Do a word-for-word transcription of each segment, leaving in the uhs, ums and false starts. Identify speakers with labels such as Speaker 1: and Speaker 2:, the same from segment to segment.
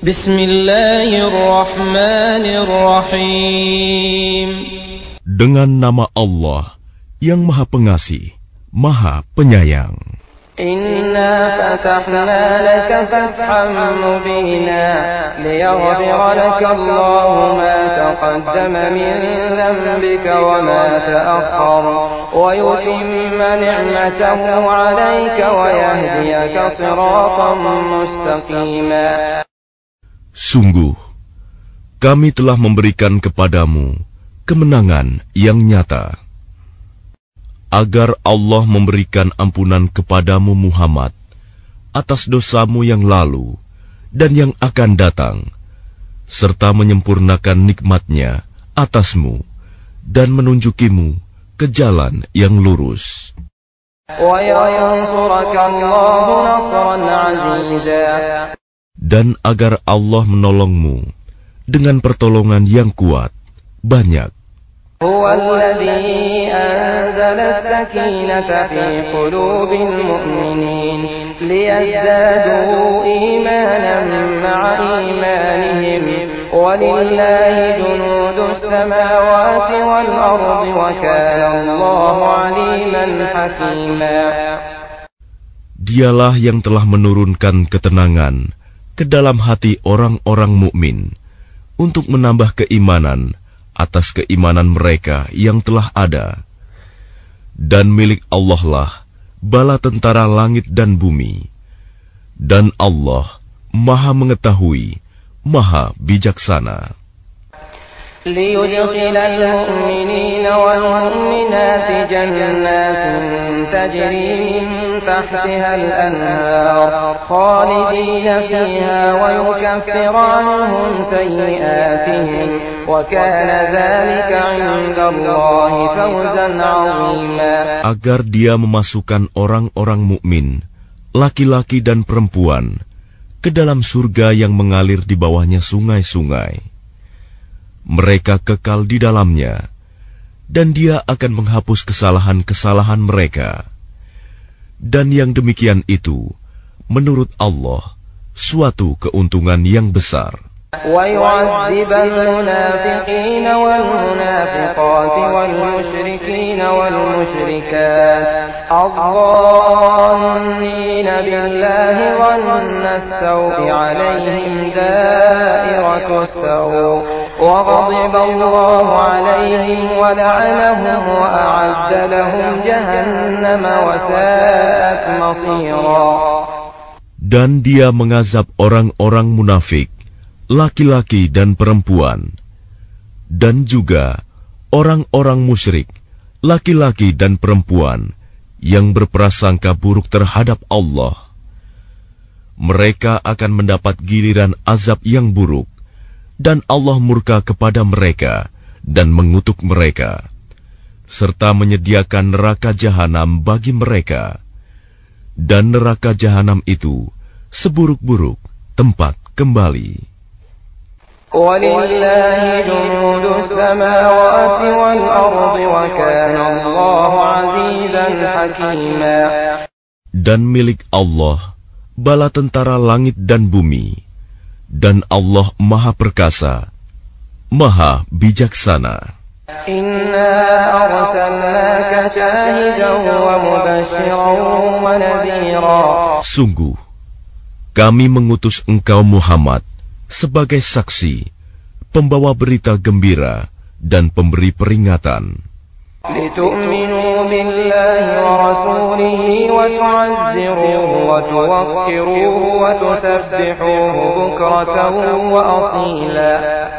Speaker 1: Bismillahirrahmanirrahim.
Speaker 2: Dengan nama Allah yang Maha Pengasih, Maha Penyayang.
Speaker 1: Inna fatahna laka fathan mubina liyaghfira laka Allahu ma taqaddama min dhanbika wa ma ta'akhkhara wa yutimma ni'matahu 'alayka wa yahdiyaka siratan mustaqima.
Speaker 2: Sungguh, kami telah memberikan kepadamu kemenangan yang nyata, agar Allah memberikan ampunan kepadamu Muhammad atas dosamu yang lalu dan yang akan datang, serta menyempurnakan nikmat-Nya atasmu dan menunjukimu ke jalan yang lurus. Dan agar Allah menolongmu dengan pertolongan yang kuat, banyak.
Speaker 1: Huwa alladhi anzala as-sakinata fi qulubil mu'minin liyazdadu imanan ma'a imanihim walillahi junudus samawati wal ardi wa kana Allahu 'aliman hakima.
Speaker 2: Dialah yang telah menurunkan ketenangan ke dalam hati orang-orang mukmin untuk menambah keimanan atas keimanan mereka yang telah ada. Dan milik Allah lah bala tentara langit dan bumi. Dan Allah Maha mengetahui, Maha bijaksana.
Speaker 1: ليدخل المؤمنين والمؤمنات جنات تجري من تحتها الأنهار خالدين فيها ويكفر عنهم سيئاتهم وكان ذلك عند الله فوزا عظيما.
Speaker 2: Agar Dia memasukkan orang-orang mukmin, laki-laki dan perempuan, ke dalam surga yang mengalir di bawahnya sungai-sungai. Mereka kekal di dalamnya, dan Dia akan menghapus kesalahan-kesalahan mereka. Dan yang demikian itu, menurut Allah, suatu keuntungan yang besar.
Speaker 1: وَيُعَذِّبَ الْمُنَافِقِينَ وَالْمُنَافِقَاتِ وَالْمُشْرِكِينَ وَالْمُشْرِكَاتِ الظَّانِّينَ بِاللَّهِ ظَنَّ السَّوْءِ عَلَيْهِمْ دَائِرَةُ السَّوْءِ وغضب الله عليهم ولعنهم وأعد لهم جهنم وساءت مصيرا.
Speaker 2: Dan Dia mengazab orang-orang munafik, laki-laki dan perempuan, dan juga orang-orang musyrik, laki-laki dan perempuan yang berprasangka buruk terhadap Allah. Mereka akan mendapat giliran azab yang buruk, dan Allah murka kepada mereka dan mengutuk mereka, serta menyediakan neraka jahanam bagi mereka. Dan neraka jahanam itu seburuk-buruk tempat kembali.
Speaker 1: Walillahi junudus samawati wal ardi wa kana Allahu 'azizan hakima.
Speaker 2: Dan milik Allah bala tentara langit dan bumi, dan Allah Maha Perkasa, Maha Bijaksana.
Speaker 1: Inna arsalnaka syahidan wa mubasysyiran wa nadhira.
Speaker 2: Sungguh, kami mengutus engkau Muhammad sebagai saksi, pembawa berita gembira dan pemberi peringatan.
Speaker 1: لِتُؤْمِنُوا بِاللَّهِ وَرَسُولِهِ وَتُعَزِّرُوهُ وَتُوَقِّرُوهُ وَتُسَبِّحُوهُ بُكْرَةً وَأَصِيلًا.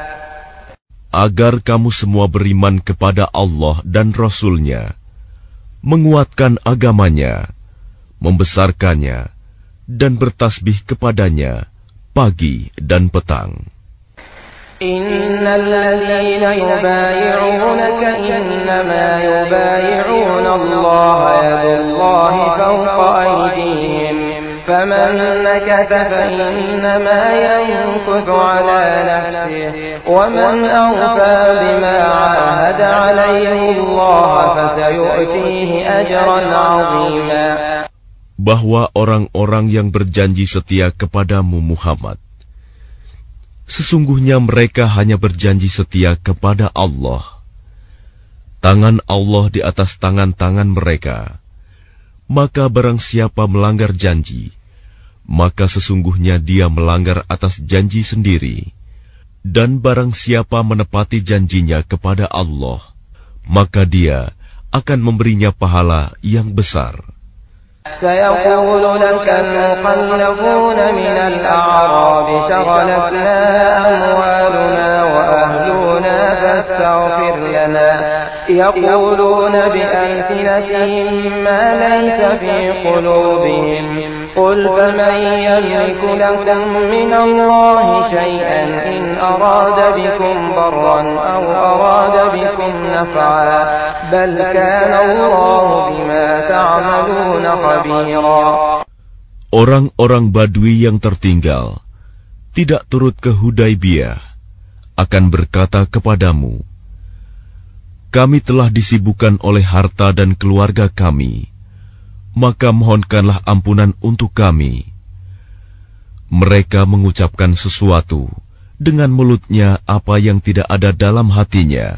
Speaker 2: Agar kamu semua beriman kepada Allah dan Rasul-Nya, menguatkan agamanya, membesarkannya, dan bertasbih kepadanya pagi dan petang.
Speaker 1: Innal ladzina yubayi'unaka innama yubayi'una Allah yadullahi fawqa aydihim faman nakatha fa innama yankuthu ala nafsihi wa man awfa bima 'ahada 'alayhi Allah fasayu'tihi ajran 'azima.
Speaker 2: Bahwa orang-orang yang berjanji setia kepadamu Muhammad, Sesungguhnya mereka hanya berjanji setia kepada Allah. Tangan Allah di atas tangan-tangan mereka. Maka barang siapa melanggar janji, maka sesungguhnya dia melanggar atas janji sendiri. Dan barang siapa menepati janjinya kepada Allah, maka dia akan memberinya pahala yang besar.
Speaker 1: سيقول لك المخلفون من الأعراب شغلتنا أموالنا وأهلنا فاستغفر لنا يقولون بألسنتهم ما ليس في قلوبهم قل فمن يملك لكم من الله شيئا إن أراد بكم ضرا أو أراد بكم نفعا بل كان الله بما تعملون خبيرا.
Speaker 2: Orang-orang Badui yang tertinggal tidak turut ke Hudaibiyah akan berkata kepadamu, kami telah disibukkan oleh harta dan keluarga kami, maka mohonkanlah ampunan untuk kami. Mereka mengucapkan sesuatu dengan mulutnya apa yang tidak ada dalam hatinya.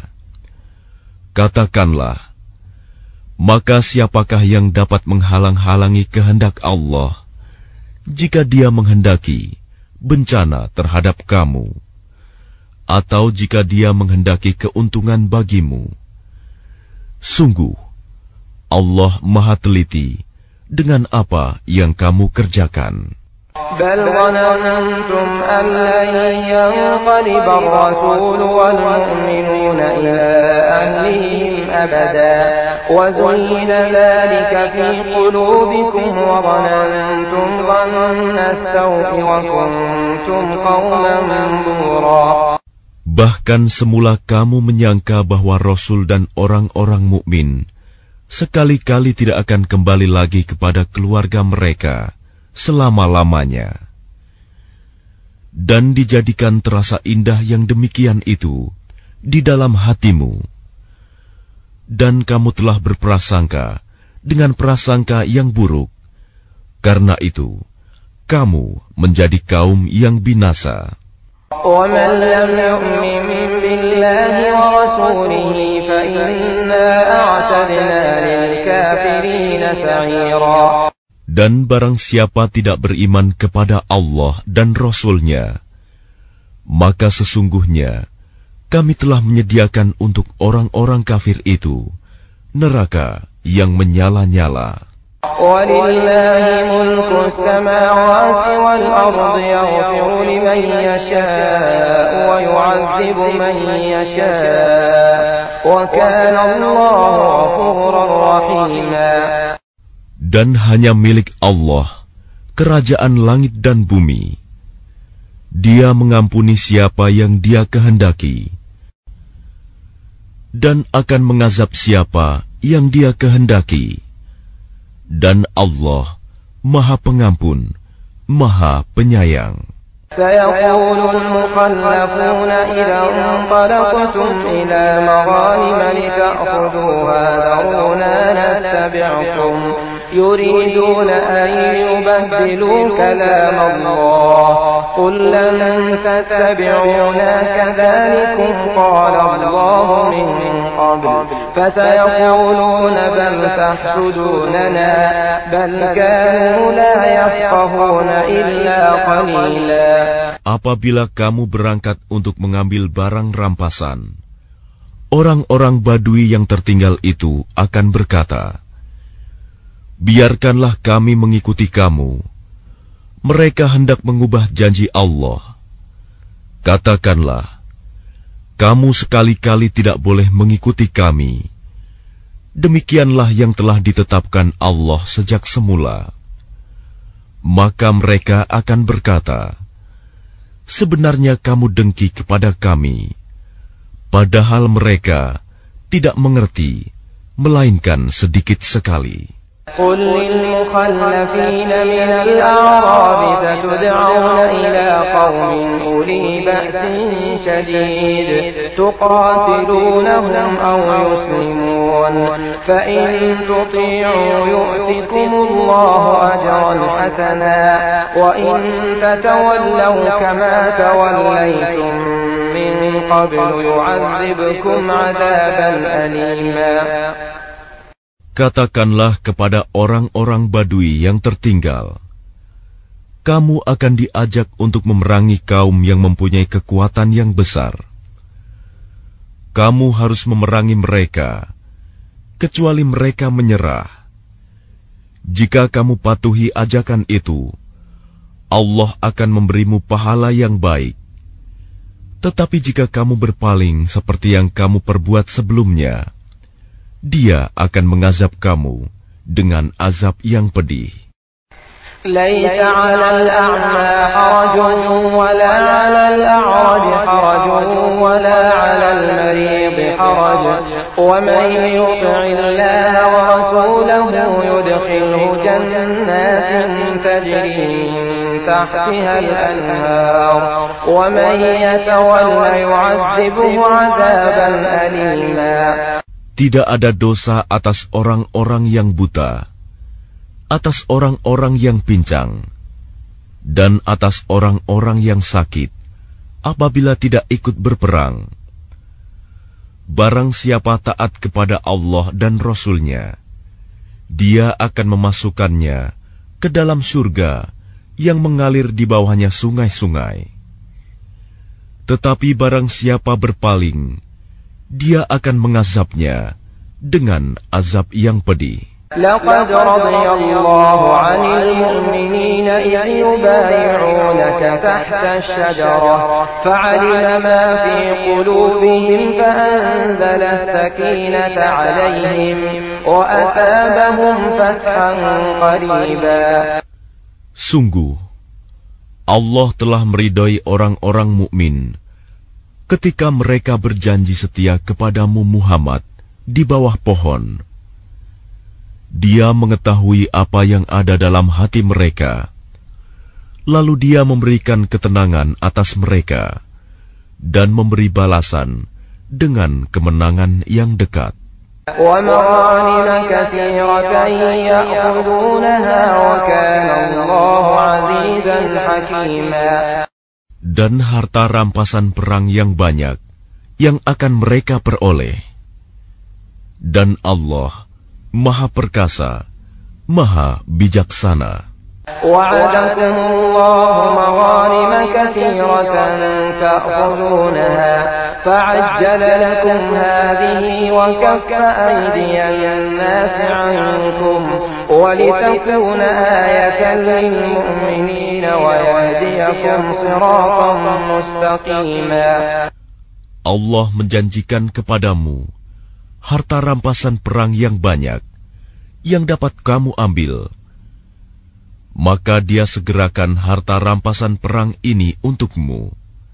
Speaker 2: Katakanlah, maka siapakah yang dapat menghalang-halangi kehendak Allah jika Dia menghendaki bencana terhadap kamu, atau jika Dia menghendaki keuntungan bagimu? Sungguh, Allah Maha Teliti dengan apa yang kamu kerjakan.
Speaker 1: بل ظننتم أن لن ينقلب الرسول والمؤمنون إلى أهلهم أبدا وزين ذلك في قلوبكم وظننتم ظن السوء وكنتم قوما بورا.
Speaker 2: Bahkan semula kamu menyangka bahwa Rasul dan orang-orang mukmin sekali-kali tidak akan kembali lagi kepada keluarga mereka selama-lamanya. Dan dijadikan terasa indah yang demikian itu di dalam hatimu. Dan kamu telah berprasangka dengan prasangka yang buruk. Karena itu, kamu menjadi kaum yang binasa.
Speaker 1: وَمَنْ لَمْ يُؤْمِنْ بِاللَّهِ وَرَسُولِهِ فَإِنَّا أَعْتَدْنَا لِلْكَافِرِينَ سَعِيرًا.
Speaker 2: Dan barang siapa tidak beriman kepada Allah dan Rasul-Nya, maka sesungguhnya kami telah menyediakan untuk orang-orang kafir itu neraka yang menyala-nyala.
Speaker 1: وَلِلَّهِ مُلْكُ السَّمَاوَاتِ وَالْأَرْضِ يَغْفِرُ لِمَن يَشَاءُ وَيُعَذِّبُ مَن يَشَاءُ وَكَانَ اللَّهُ غَفُورًا رَّحِيمًا.
Speaker 2: Dan hanya milik Allah kerajaan langit dan bumi. Dia mengampuni siapa yang Dia kehendaki, dan akan mengazab siapa yang Dia kehendaki. Dan Allah Maha Pengampun, Maha Penyayang.
Speaker 1: سيقول المخلفون إذا انطلقتم إلى مغانم لتأخذوها ذرونا نتبعكم يريدون أن يبدلوا كلام الله قل لن تتبعونا كذلكم قال الله من قبل فسيقولون بل تحسدوننا بل كانوا لا يفقهون إلا قليلا.
Speaker 2: Apabila kamu berangkat untuk mengambil barang rampasan, orang-orang Badui yang tertinggal itu akan berkata, biarkanlah kami mengikuti kamu. Mereka hendak mengubah janji Allah. Katakanlah, kamu sekali-kali tidak boleh mengikuti kami. Demikianlah yang telah ditetapkan Allah sejak semula. Maka mereka akan berkata, sebenarnya kamu dengki kepada kami, padahal mereka tidak mengerti, melainkan sedikit sekali.
Speaker 1: قل للمخلفين من الأعراب ستدعون إلى قوم أولي بأس شديد تقاتلونهم أو يسلمون فإن تطيعوا يؤتكم الله أجرا حسنا وإن تتولوا كما توليتم من قبل يعذبكم عذابا أليما.
Speaker 2: Katakanlah kepada orang-orang Badui yang tertinggal, kamu akan diajak untuk memerangi kaum yang mempunyai kekuatan yang besar. Kamu harus memerangi mereka, kecuali mereka menyerah. Jika kamu patuhi ajakan itu, Allah akan memberimu pahala yang baik. Tetapi jika kamu berpaling seperti yang kamu perbuat sebelumnya, Dia akan mengazab kamu dengan azab yang pedih.
Speaker 1: ليس على الأعمى حرج ولا على الأعرج حرج ولا على المريض حرج ومن يطع الله ورسوله يدخله جنات تجري من تحتها الأنهار ومن يتولى يعذبه عذابا أليما.
Speaker 2: Tidak ada dosa atas orang-orang yang buta, atas orang-orang yang pincang, dan atas orang-orang yang sakit, apabila tidak ikut berperang. Barang siapa taat kepada Allah dan Rasul-Nya, Dia akan memasukkannya ke dalam surga yang mengalir di bawahnya sungai-sungai. Tetapi barang siapa berpaling, Dia akan mengazabnya dengan azab yang pedih.
Speaker 1: لقد رضي الله عن المؤمنين إذ يبايعونك تحت الشجرة فعلم ما في قلوبهم فأنزل السكينة عليهم وأثابهم فتحا قريبا.
Speaker 2: Sungguh, Allah telah meridai orang-orang mukmin ketika mereka berjanji setia kepadamu Muhammad di bawah pohon. Dia mengetahui apa yang ada dalam hati mereka, lalu Dia memberikan ketenangan atas mereka dan memberi balasan dengan kemenangan yang dekat.
Speaker 1: وَمَغَانِمَ كَثِيرَةً يَأْخُذُونَهَا وَكَانَ اللَّهُ عَزِيزًا حَكِيمًا.
Speaker 2: Dan harta rampasan perang yang banyak yang akan mereka peroleh. Dan Allah Maha Perkasa, Maha Bijaksana.
Speaker 1: وَعَدَكُمُ اللَّهُ مَغَانِمَ كَثِيرَةً تَأْخُذُونَهَا فَعَجَّلَ لَكُمْ هَٰذِهِ وَكَفَّ أَيْدِيَ النَّاسِ عَنكُمْ وَلِتَكُونَ آيَةً لِّلْمُؤْمِنِينَ وَيَهْدِيَكُمْ صِرَاطًا مُّسْتَقِيمًا.
Speaker 2: Allah menjanjikan kepadamu harta rampasan perang yang banyak yang dapat kamu ambil. Maka Dia segerakan harta rampasan perang ini untukmu.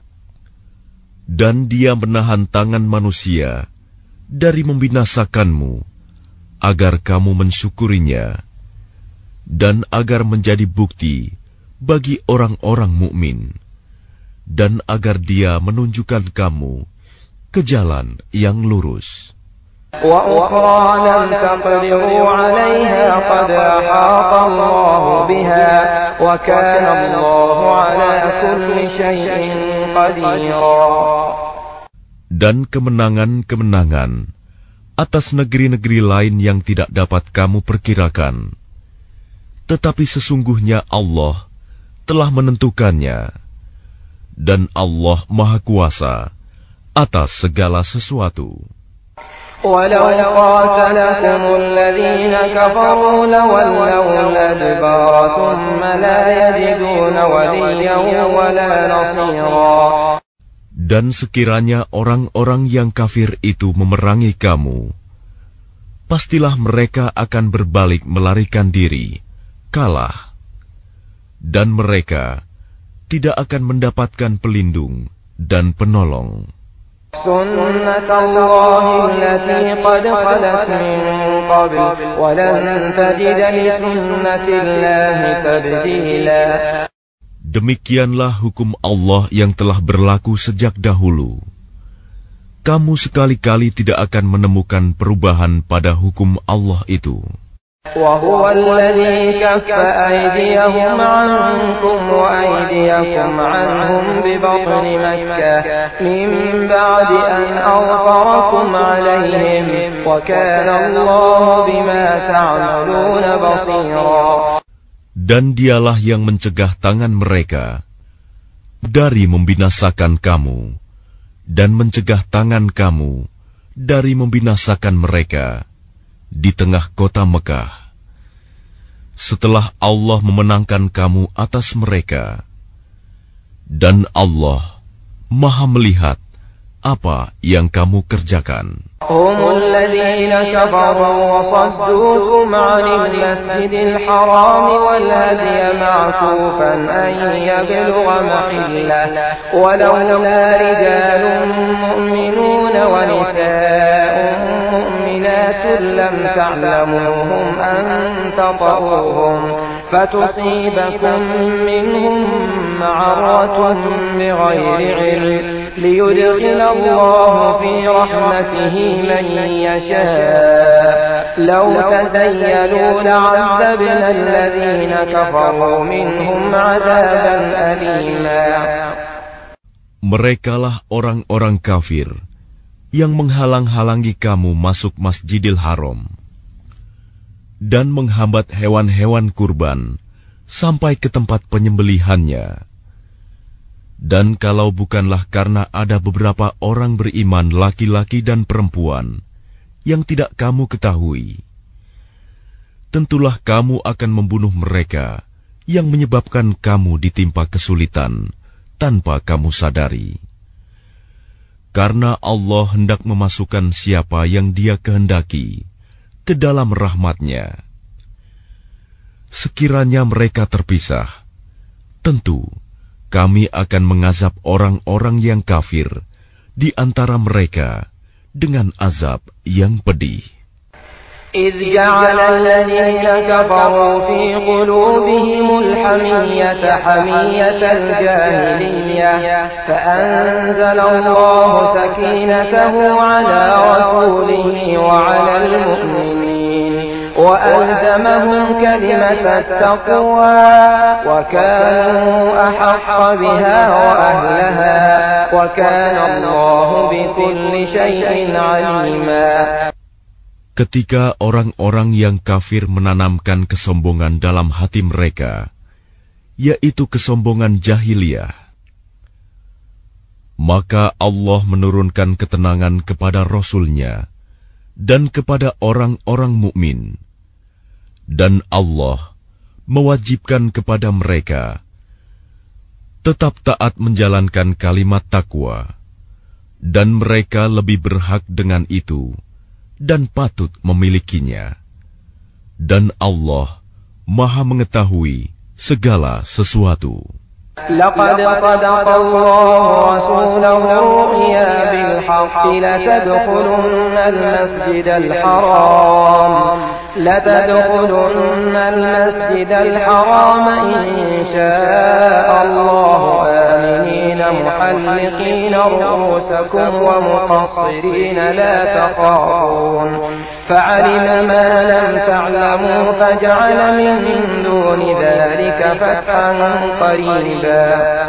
Speaker 2: Dan Dia menahan tangan manusia dari membinasakanmu, agar kamu mensyukurinya, dan agar menjadi bukti bagi orang-orang mukmin, dan agar Dia menunjukkan kamu ke jalan yang lurus.
Speaker 1: وَأُخْرَى لَمْ تَقْدِرُوا عَلَيْهَا قَدْ أَحَاطَ اللَّهُ بِهَا وَكَانَ اللَّهُ عَلَى كُلِّ شَيْءٍ قَدِيرًا.
Speaker 2: Dan kemenangan-kemenangan atas negeri-negeri lain yang tidak dapat kamu perkirakan. Tetapi sesungguhnya Allah telah menentukannya, dan Allah Maha Kuasa atas segala sesuatu.
Speaker 1: وَلَوْ قَاتَلَكُمُ الَّذِينَ كَفَرُوا لَوَلَّوُا الْأَدْبَارَ ثُمَّ لَا يَجِدُونَ وَلِيًّا وَلَا نَصِيرًا.
Speaker 2: Dan sekiranya orang-orang yang kafir itu memerangi kamu, pastilah mereka akan berbalik melarikan diri, kalah, dan mereka tidak akan mendapatkan pelindung dan penolong.
Speaker 1: سنة الله التي قد خلت من قبل ولن تجد لسنة الله تبديلا.
Speaker 2: Demikianlah hukum Allah yang telah berlaku sejak dahulu. Kamu sekali-kali tidak akan menemukan perubahan pada hukum Allah itu.
Speaker 1: وهو الذي كف أيديهم عنكم وأيديكم عنهم ببطن مكة من بعد أن أظفركم عليهم وكان الله بما تعملون بصيرا.
Speaker 2: Dan dialah yang mencegah tangan mereka dari membinasakan kamu dan mencegah tangan kamu dari membinasakan mereka di tengah kota Mekah, setelah Allah memenangkan kamu atas mereka, dan Allah Maha melihat apa yang kamu kerjakan.
Speaker 1: هم الذين كفروا وصدوكم عن المسجد الحرام والهدي معكوفا أن يبلغ محله ولولا رجال مؤمنون ونساء مؤمنات لم تعلموهم أن تطؤوهم فتصيبكم منهم معرة بغير علم ليدخل الله في رحمته من يشاء لو تزيلوا لعذبنا الذين كفروا منهم عذابا أليما.
Speaker 2: Merekalah orang-orang kafir yang menghalang-halangi kamu masuk Masjidil Haram dan menghambat hewan-hewan kurban sampai ke tempat penyembelihannya. Dan kalau bukanlah karena ada beberapa orang beriman laki-laki dan perempuan yang tidak kamu ketahui, tentulah kamu akan membunuh mereka yang menyebabkan kamu ditimpa kesulitan tanpa kamu sadari. Karena Allah hendak memasukkan siapa yang Dia kehendaki ke dalam rahmat-Nya. Sekiranya mereka terpisah, tentu kami akan mengazab orang-orang yang kafir di antara mereka dengan azab yang pedih.
Speaker 1: إذ جعل الذين كفروا في قلوبهم الحمية حمية الجاهلية فأنزل الله سكينته على رسوله وعلى المؤمنين وألزمهم كلمة التقوى وكانوا أحق بها وأهلها وكان الله بكل شيء عليما.
Speaker 2: Ketika orang-orang yang kafir menanamkan kesombongan dalam hati mereka, yaitu kesombongan jahiliyah, maka Allah menurunkan ketenangan kepada Rasul-Nya dan kepada orang-orang mukmin, dan Allah mewajibkan kepada mereka tetap taat menjalankan kalimat takwa, dan mereka lebih berhak dengan itu dan patut memilikinya. Dan Allah Maha mengetahui segala sesuatu.
Speaker 1: لقد صدق الله رسوله الرؤيا بالحق لتدخلن المسجد الحرام لتدخلن المسجد الحرام إن شاء الله آمنين محلقين رؤوسكم ومقصرين لا تخافون فعلم ما لم تعلموا فجعل من دون ذلك فتحا قريبا.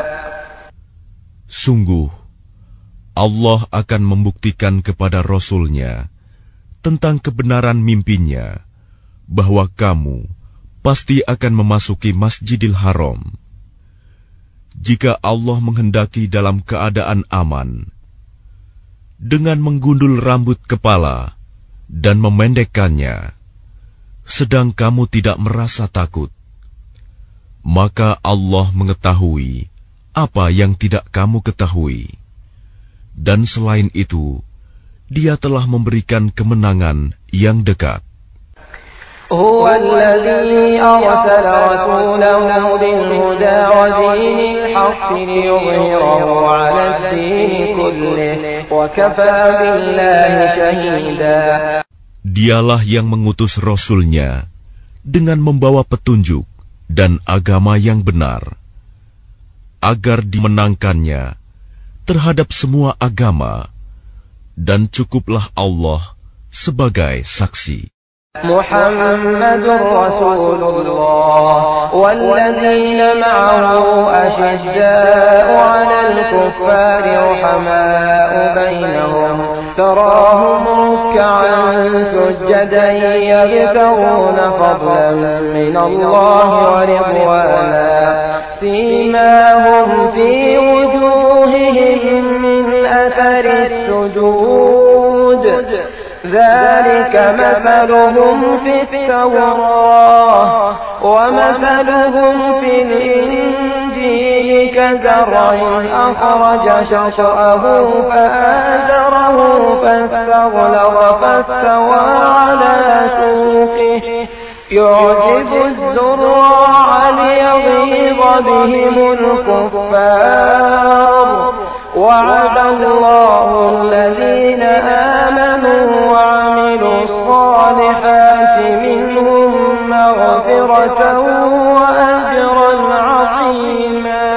Speaker 2: Sungguh, Allah akan membuktikan kepada Rasul-Nya tentang kebenaran mimpinya bahwa kamu pasti akan memasuki Masjidil Haram. Jika Allah menghendaki dalam keadaan aman, dengan menggundul rambut kepala dan memendekkannya, sedang kamu tidak merasa takut, maka Allah mengetahui apa yang tidak kamu ketahui. Dan selain itu, Dia telah memberikan kemenangan yang dekat.
Speaker 1: هو الذي أرسل رسوله بالهدى ودين الحق ليظهره على الدين كله وكفى بالله شهيدا.
Speaker 2: Dialah yang mengutus Rasul-Nya dengan membawa petunjuk dan agama yang benar, agar dimenangkannya terhadap semua agama, dan cukuplah Allah sebagai saksi.
Speaker 1: Muhammadur Rasulullah walladzina ma'ahu ashidda'u 'alal kuffari rahama'u bainahum tarahum ruk'an sujjadan yabtaghuna fadlan min Allah wa ridwana simahum fi wujuhihim min athari as-sujud ذلك مثلهم في التوراة ومثلهم في الإنجيل كزرع أخرج شطأه فآزره فاستغلظ فاستوى على سوقه يعجب الزراع ليغيظ بهم الكفار وعد الله الذين آمنوا وعملوا الصالحات منهم مغفرة وأجرا عظيما.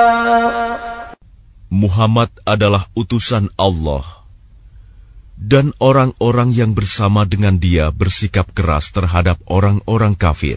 Speaker 2: Muhammad adalah utusan Allah, dan orang-orang yang bersama dengan dia bersikap keras terhadap orang-orang kafir,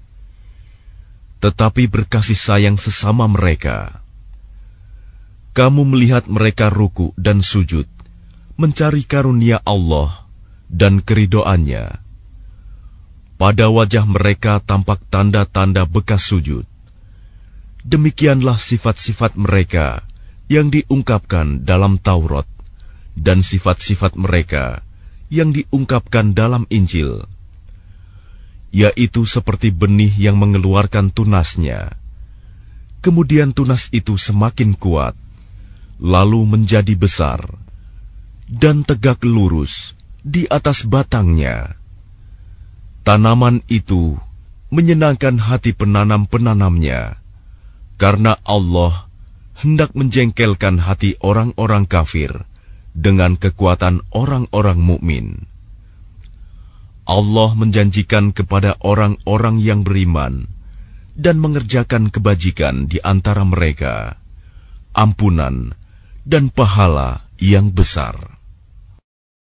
Speaker 2: tetapi berkasih sayang sesama mereka. Kamu melihat mereka ruku dan sujud, mencari karunia Allah dan keridoannya. Pada wajah mereka tampak tanda-tanda bekas sujud. Demikianlah sifat-sifat mereka yang diungkapkan dalam Taurat, dan sifat-sifat mereka yang diungkapkan dalam Injil, yaitu seperti benih yang mengeluarkan tunasnya. Kemudian tunas itu semakin kuat, lalu menjadi besar, dan tegak lurus di atas batangnya. Tanaman itu menyenangkan hati penanam-penanamnya, karena Allah hendak menjengkelkan hati orang-orang kafir dengan kekuatan orang-orang mukmin. Allah menjanjikan kepada orang-orang yang beriman dan mengerjakan kebajikan di antara mereka ampunan dan pahala yang besar.